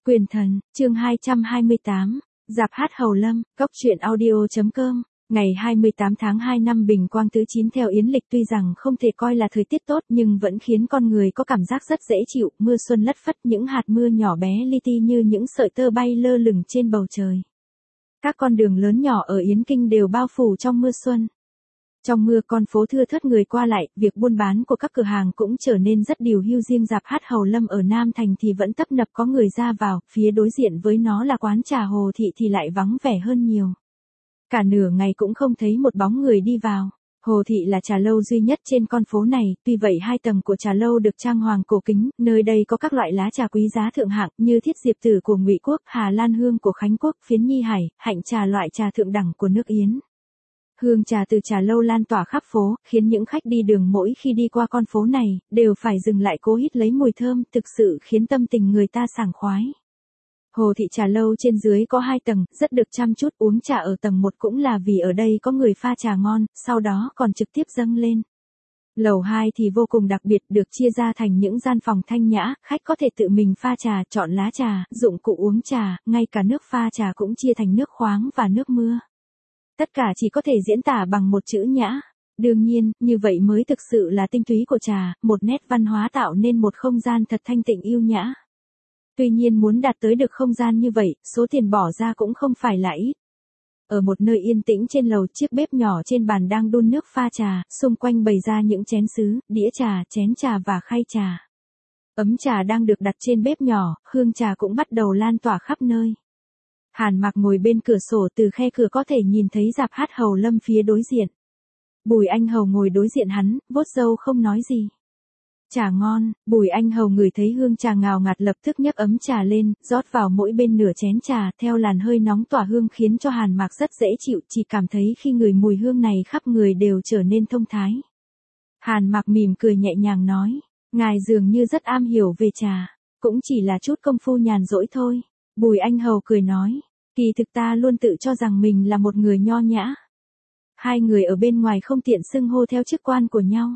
Quyền thần, chương 228, Dạp hát Hầu Lâm, Cốc truyện audio.com, ngày 28 tháng 2 năm Bình Quang thứ 9 theo Yến lịch tuy rằng không thể coi là thời tiết tốt nhưng vẫn khiến con người có cảm giác rất dễ chịu, mưa xuân lất phất những hạt mưa nhỏ bé li ti như những sợi tơ bay lơ lửng trên bầu trời. Các con đường lớn nhỏ ở Yến Kinh đều bao phủ trong mưa xuân. Trong mưa con phố thưa thớt người qua lại, việc buôn bán của các cửa hàng cũng trở nên rất điều hưu, riêng dạp hát Hầu Lâm ở Nam Thành thì vẫn tấp nập có người ra vào, phía đối diện với nó là quán trà Hồ Thị thì lại vắng vẻ hơn nhiều. Cả nửa ngày cũng không thấy một bóng người đi vào. Hồ Thị là trà lâu duy nhất trên con phố này, tuy vậy hai tầng của trà lâu được trang hoàng cổ kính, nơi đây có các loại lá trà quý giá thượng hạng như Thiết Diệp Tử của Ngụy Quốc, Hà Lan Hương của Khánh Quốc, Phiến Nhi Hải, Hạnh trà loại trà thượng đẳng của nước Yến. Hương trà từ trà lâu lan tỏa khắp phố, khiến những khách đi đường mỗi khi đi qua con phố này, đều phải dừng lại cố hít lấy mùi thơm, thực sự khiến tâm tình người ta sảng khoái. Hồ Thị trà lâu trên dưới có 2 tầng, rất được chăm chút, uống trà ở tầng 1 cũng là vì ở đây có người pha trà ngon, sau đó còn trực tiếp dâng lên. Lầu 2 thì vô cùng đặc biệt, được chia ra thành những gian phòng thanh nhã, khách có thể tự mình pha trà, chọn lá trà, dụng cụ uống trà, ngay cả nước pha trà cũng chia thành nước khoáng và nước mưa. Tất cả chỉ có thể diễn tả bằng một chữ nhã. Đương nhiên, như vậy mới thực sự là tinh túy của trà, một nét văn hóa tạo nên một không gian thật thanh tịnh yêu nhã. Tuy nhiên muốn đạt tới được không gian như vậy, số tiền bỏ ra cũng không phải là ít. Ở một nơi yên tĩnh trên lầu, chiếc bếp nhỏ trên bàn đang đun nước pha trà, xung quanh bày ra những chén sứ, đĩa trà, chén trà và khay trà. Ấm trà đang được đặt trên bếp nhỏ, hương trà cũng bắt đầu lan tỏa khắp nơi. Hàn Mặc ngồi bên cửa sổ, từ khe cửa có thể nhìn thấy dạp hát Hầu Lâm phía đối diện. Bùi Anh Hầu ngồi đối diện hắn, vuốt râu không nói gì. Trà ngon, Bùi Anh Hầu ngửi thấy hương trà ngào ngạt lập tức nhấc ấm trà lên, rót vào mỗi bên nửa chén trà, theo làn hơi nóng tỏa hương khiến cho Hàn Mặc rất dễ chịu, chỉ cảm thấy khi ngửi mùi hương này khắp người đều trở nên thông thái. Hàn Mặc mỉm cười nhẹ nhàng nói, ngài dường như rất am hiểu về trà, cũng chỉ là chút công phu nhàn rỗi thôi. Bùi Anh Hầu cười nói, kỳ thực ta luôn tự cho rằng mình là một người nho nhã. Hai người ở bên ngoài không tiện xưng hô theo chức quan của nhau.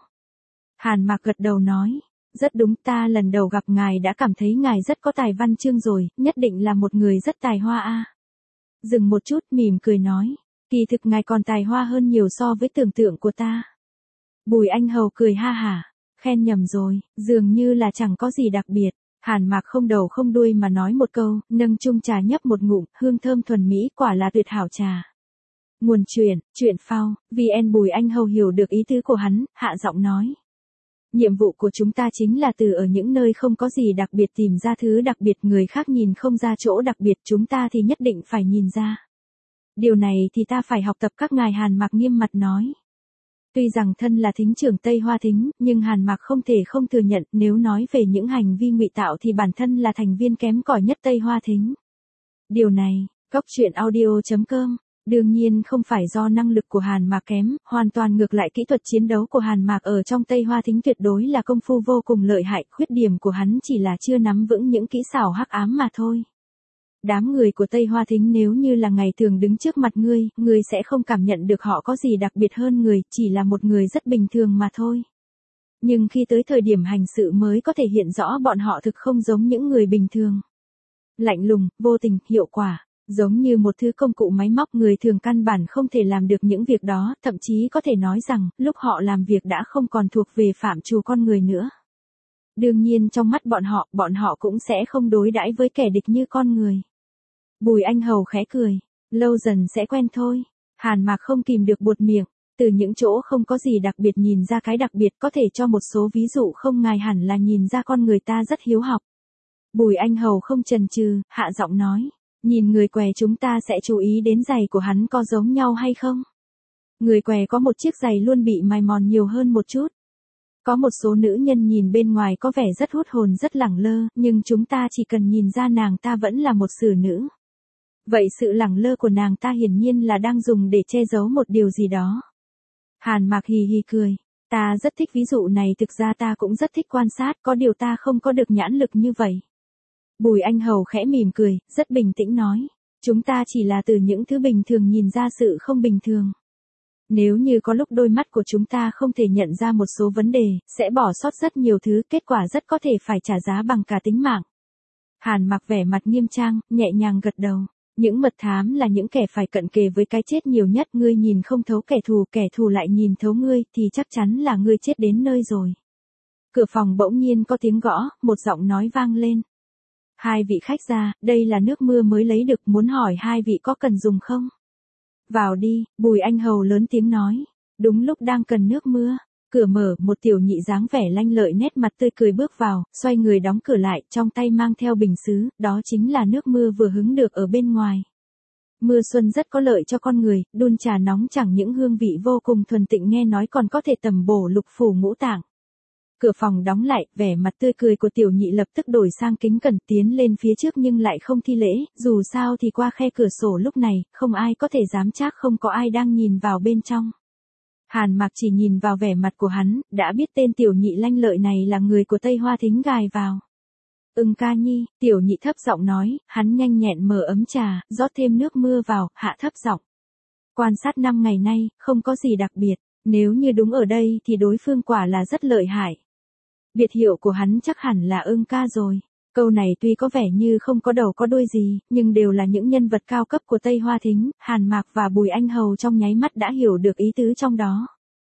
Hàn Mặc gật đầu nói, rất đúng, ta lần đầu gặp ngài đã cảm thấy ngài rất có tài văn chương rồi, nhất định là một người rất tài hoa a. Dừng một chút, mỉm cười nói, kỳ thực ngài còn tài hoa hơn nhiều so với tưởng tượng của ta. Bùi Anh Hầu cười ha hả, khen nhầm rồi, dường như là chẳng có gì đặc biệt. Hàn Mặc không đầu không đuôi mà nói một câu, nâng chung trà nhấp một ngụm, hương thơm thuần mỹ, quả là tuyệt hảo trà. Nguồn truyện phao, VN. Bùi Anh Hầu hiểu được ý tứ của hắn, hạ giọng nói. Nhiệm vụ của chúng ta chính là từ ở những nơi không có gì đặc biệt tìm ra thứ đặc biệt, người khác nhìn không ra chỗ đặc biệt, chúng ta thì nhất định phải nhìn ra. Điều này thì ta phải học tập các ngài. Hàn Mặc nghiêm mặt nói. Tuy rằng thân là thính trưởng Tây Hoa Thính, nhưng Hàn Mặc không thể không thừa nhận, nếu nói về những hành vi ngụy tạo thì bản thân là thành viên kém cỏi nhất Tây Hoa Thính. Điều này, Cốc truyện audio.com, đương nhiên không phải do năng lực của Hàn Mặc kém, hoàn toàn ngược lại, kỹ thuật chiến đấu của Hàn Mặc ở trong Tây Hoa Thính tuyệt đối là công phu vô cùng lợi hại, khuyết điểm của hắn chỉ là chưa nắm vững những kỹ xảo hắc ám mà thôi. Đám người của Tây Hoa Thính nếu như là ngày thường đứng trước mặt ngươi sẽ không cảm nhận được họ có gì đặc biệt hơn người, chỉ là một người rất bình thường mà thôi. Nhưng khi tới thời điểm hành sự mới có thể hiện rõ bọn họ thực không giống những người bình thường. Lạnh lùng, vô tình, hiệu quả, giống như một thứ công cụ máy móc, người thường căn bản không thể làm được những việc đó, thậm chí có thể nói rằng, lúc họ làm việc đã không còn thuộc về phạm trù con người nữa. Đương nhiên trong mắt bọn họ cũng sẽ không đối đãi với kẻ địch như con người. Bùi Anh Hầu khẽ cười, lâu dần sẽ quen thôi. Hàn Mặc không kìm được buột miệng, từ những chỗ không có gì đặc biệt nhìn ra cái đặc biệt, có thể cho một số ví dụ không? Ngài hẳn là nhìn ra con người ta rất hiếu học. Bùi Anh Hầu không chần chừ, hạ giọng nói, nhìn người què chúng ta sẽ chú ý đến giày của hắn có giống nhau hay không? Người què có một chiếc giày luôn bị mài mòn nhiều hơn một chút. Có một số nữ nhân nhìn bên ngoài có vẻ rất hút hồn, rất lẳng lơ, nhưng chúng ta chỉ cần nhìn ra nàng ta vẫn là một xử nữ. Vậy sự lẳng lơ của nàng ta hiển nhiên là đang dùng để che giấu một điều gì đó. Hàn Mặc hì hì cười, ta rất thích ví dụ này, thực ra ta cũng rất thích quan sát, có điều ta không có được nhãn lực như vậy. Bùi Anh Hầu khẽ mỉm cười, rất bình tĩnh nói, chúng ta chỉ là từ những thứ bình thường nhìn ra sự không bình thường. Nếu như có lúc đôi mắt của chúng ta không thể nhận ra một số vấn đề, sẽ bỏ sót rất nhiều thứ, kết quả rất có thể phải trả giá bằng cả tính mạng. Hàn Mặc vẻ mặt nghiêm trang, nhẹ nhàng gật đầu. Những mật thám là những kẻ phải cận kề với cái chết nhiều nhất, ngươi nhìn không thấu kẻ thù lại nhìn thấu ngươi thì chắc chắn là ngươi chết đến nơi rồi. Cửa phòng bỗng nhiên có tiếng gõ, một giọng nói vang lên. Hai vị khách gia, đây là nước mưa mới lấy được, muốn hỏi hai vị có cần dùng không? Vào đi, Bùi Anh Hầu lớn tiếng nói. Đúng lúc đang cần nước mưa. Cửa mở, một tiểu nhị dáng vẻ lanh lợi nét mặt tươi cười bước vào, xoay người đóng cửa lại, trong tay mang theo bình sứ, đó chính là nước mưa vừa hứng được ở bên ngoài. Mưa xuân rất có lợi cho con người, đun trà nóng chẳng những hương vị vô cùng thuần tịnh, nghe nói còn có thể tầm bổ lục phủ ngũ tạng. Cửa phòng đóng lại, vẻ mặt tươi cười của tiểu nhị lập tức đổi sang kính cẩn, tiến lên phía trước nhưng lại không thi lễ, dù sao thì qua khe cửa sổ lúc này, không ai có thể dám chắc không có ai đang nhìn vào bên trong. Hàn Mặc chỉ nhìn vào vẻ mặt của hắn, đã biết tên tiểu nhị lanh lợi này là người của Tây Hoa Thính gài vào. Ca nhi, tiểu nhị thấp giọng nói, hắn nhanh nhẹn mở ấm trà, rót thêm nước mưa vào, hạ thấp giọng. Quan sát 5 ngày nay, không có gì đặc biệt, nếu như đúng ở đây thì đối phương quả là rất lợi hại. Biệt hiệu của hắn chắc hẳn là ca rồi. Câu này tuy có vẻ như không có đầu có đuôi gì, nhưng đều là những nhân vật cao cấp của Tây Hoa Thính, Hàn Mặc và Bùi Anh Hầu trong nháy mắt đã hiểu được ý tứ trong đó.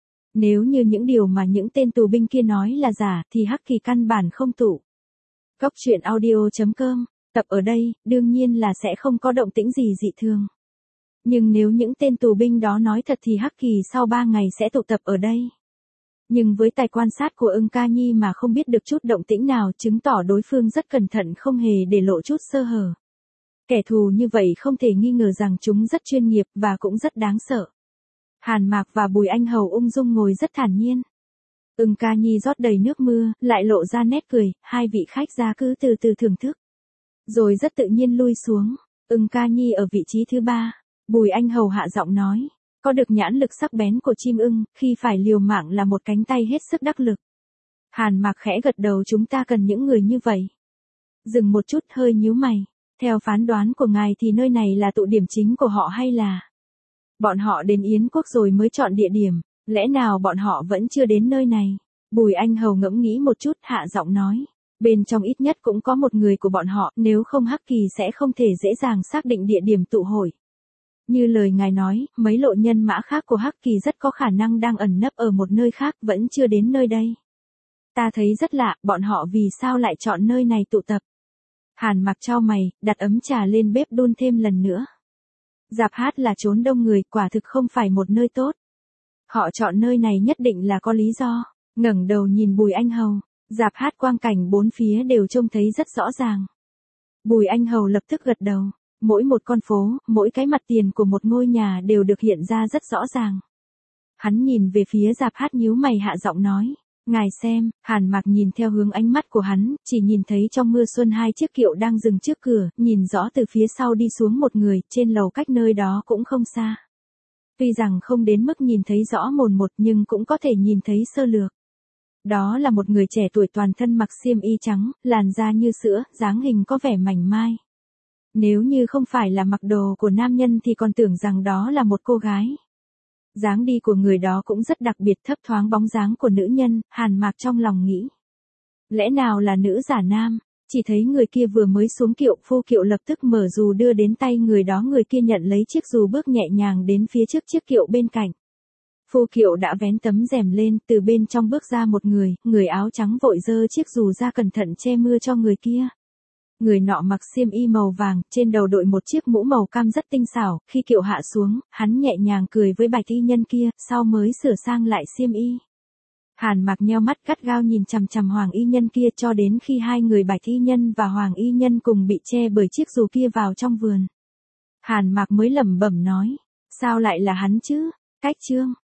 Nếu như những điều mà những tên tù binh kia nói là giả, thì Hắc Kỳ căn bản không tụ. Cốc truyện audio.com, tập ở đây, đương nhiên là sẽ không có động tĩnh gì dị thường. Nhưng nếu những tên tù binh đó nói thật thì Hắc Kỳ sau 3 ngày sẽ tụ tập ở đây. Nhưng với tài quan sát của Ca nhi mà không biết được chút động tĩnh nào, chứng tỏ đối phương rất cẩn thận, không hề để lộ chút sơ hở. Kẻ thù như vậy không thể nghi ngờ rằng chúng rất chuyên nghiệp và cũng rất đáng sợ. Hàn Mặc và Bùi Anh Hầu ung dung ngồi rất thản nhiên. Ca nhi rót đầy nước mưa, lại lộ ra nét cười, hai vị khách gia cứ từ từ thưởng thức. Rồi rất tự nhiên lui xuống. Ca nhi ở vị trí thứ 3. Bùi Anh Hầu hạ giọng nói. Có được nhãn lực sắc bén của chim ưng, khi phải liều mạng là một cánh tay hết sức đắc lực. Hàn Mặc khẽ gật đầu, chúng ta cần những người như vậy. Dừng một chút, hơi nhíu mày. Theo phán đoán của ngài thì nơi này là tụ điểm chính của họ hay là bọn họ đến Yến Quốc rồi mới chọn địa điểm, lẽ nào bọn họ vẫn chưa đến nơi này? Bùi Anh Hầu ngẫm nghĩ một chút, hạ giọng nói. Bên trong ít nhất cũng có một người của bọn họ, nếu không Hắc Kỳ sẽ không thể dễ dàng xác định địa điểm tụ hội. Như lời ngài nói, mấy lộ nhân mã khác của Hắc Kỳ rất có khả năng đang ẩn nấp ở một nơi khác, vẫn chưa đến nơi đây. Ta thấy rất lạ, bọn họ vì sao lại chọn nơi này tụ tập? Hàn Mặc chau mày, đặt ấm trà lên bếp đun thêm lần nữa. Dạp hát là chốn đông người, quả thực không phải một nơi tốt. Họ chọn nơi này nhất định là có lý do. Ngẩng đầu nhìn Bùi Anh Hầu, dạp hát quang cảnh bốn phía đều trông thấy rất rõ ràng. Bùi Anh Hầu lập tức gật đầu. Mỗi một con phố, mỗi cái mặt tiền của một ngôi nhà đều được hiện ra rất rõ ràng. Hắn nhìn về phía dạp hát nhíu mày hạ giọng nói. Ngài xem, Hàn Mặc nhìn theo hướng ánh mắt của hắn, chỉ nhìn thấy trong mưa xuân 2 chiếc kiệu đang dừng trước cửa, nhìn rõ từ phía sau đi xuống một người, trên lầu cách nơi đó cũng không xa. Tuy rằng không đến mức nhìn thấy rõ mồn một nhưng cũng có thể nhìn thấy sơ lược. Đó là một người trẻ tuổi toàn thân mặc xiêm y trắng, làn da như sữa, dáng hình có vẻ mảnh mai. Nếu như không phải là mặc đồ của nam nhân thì còn tưởng rằng đó là một cô gái. Dáng đi của người đó cũng rất đặc biệt, thấp thoáng bóng dáng của nữ nhân, Hàn Mặc trong lòng nghĩ. Lẽ nào là nữ giả nam? Chỉ thấy người kia vừa mới xuống kiệu, phu kiệu lập tức mở dù đưa đến tay người đó, người kia nhận lấy chiếc dù bước nhẹ nhàng đến phía trước chiếc kiệu bên cạnh. Phu kiệu đã vén tấm rèm lên, từ bên trong bước ra một người áo trắng vội giơ chiếc dù ra cẩn thận che mưa cho người kia. Người nọ mặc xiêm y màu vàng, trên đầu đội một chiếc mũ màu cam rất tinh xảo, khi kiệu hạ xuống, hắn nhẹ nhàng cười với bạch y nhân kia, sau mới sửa sang lại xiêm y. Hàn Mặc nheo mắt gắt gao nhìn chằm chằm hoàng y nhân kia cho đến khi hai người bạch y nhân và hoàng y nhân cùng bị che bởi chiếc dù kia vào trong vườn. Hàn Mặc mới lẩm bẩm nói, sao lại là hắn chứ? Cách chương